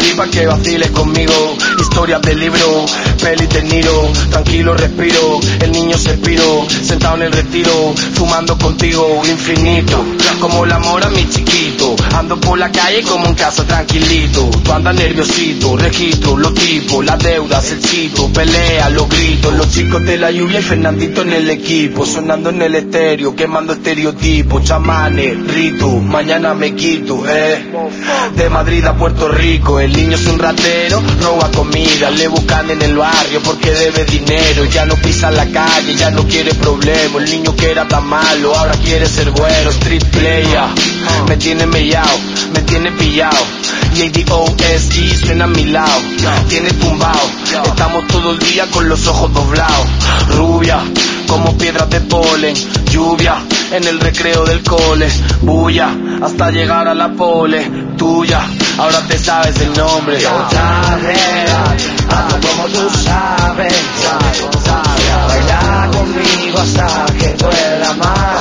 Madrid pa' que vaciles conmigo. Historias de libro, pelis de Niro. Tranquilo respiro, el niño se expiró. Sentado en el retiro, fumando contigo infinito. Como el amor a mi chiquito. Ando por la calle como en casa tranquilito. Tú andas nerviosito, registro, los tipos, las deudas, el chito. Pelea, los gritos, los chicos de la lluvia y Fernandito en el equipo. Sonando en el estéreo, quemando estereotipos. Chamanes, rito, mañana me quito, De Madrid a Puerto Rico, el niño es un ratero, roba comida, le buscan en el barrio porque debe dinero. Ya no pisa la calle, ya no quiere problemas. El niño que era tan malo, ahora quiere ser bueno. Street player, me tiene mellao, me tiene pillado. Y ADOSE suena a mi lado, tiene tumbao. Estamos todo el día con los ojos doblados. Rubia, como piedras de polen. Lluvia, en el recreo del cole. Bulla, hasta llegar a la pole. Tuya, ahora te sabes el nombre. Yo ando como tú sabes. Baila conmigo hasta que duela más.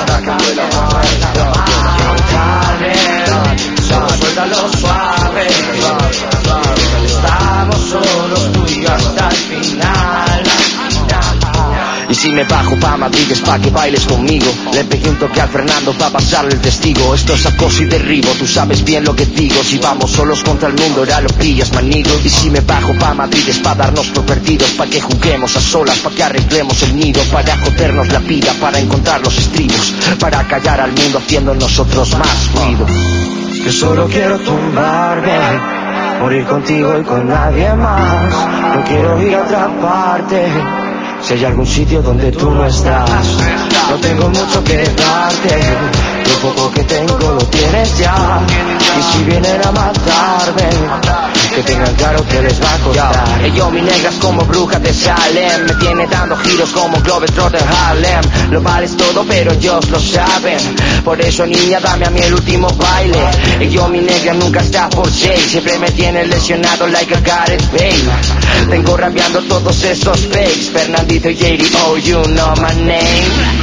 Solo suéltalo suave. Estamos solos tú y yo hasta el final. Y si me bajo pa' Madrid es pa' que bailes conmigo. Le pegué un toque al Fernando pa' pasarle el testigo. Esto es acoso y derribo, tú sabes bien lo que digo. Si vamos solos contra el mundo, ya lo pillas, manigo. Y si me bajo pa' Madrid es pa' darnos por perdidos. Pa' que juguemos a solas, pa' que arreglemos el nido. Para jodernos la vida, para encontrar los estribos. Para callar al mundo haciendo nosotros más ruido. Yo solo quiero tumbarme, morir contigo y con nadie más. No quiero ir a otra parte. Si hay algún sitio donde tú no estás, no tengo mucho que darte. Lo poco que tengo lo tienes ya. Y si vienen a matarme, que tengan claro que les va a costar. Yo, mi negra es como bruja de Salem. Me tiene dando giros como Globetrotter Harlem. Lo vales todo pero ellos lo saben. Por eso niña dame a mí el último baile. Yo, mi negra nunca está por seis. Siempre me tiene lesionado like I got it, babe. Tengo rabiando todos esos fakes. Fernandito y JD, oh you know my name.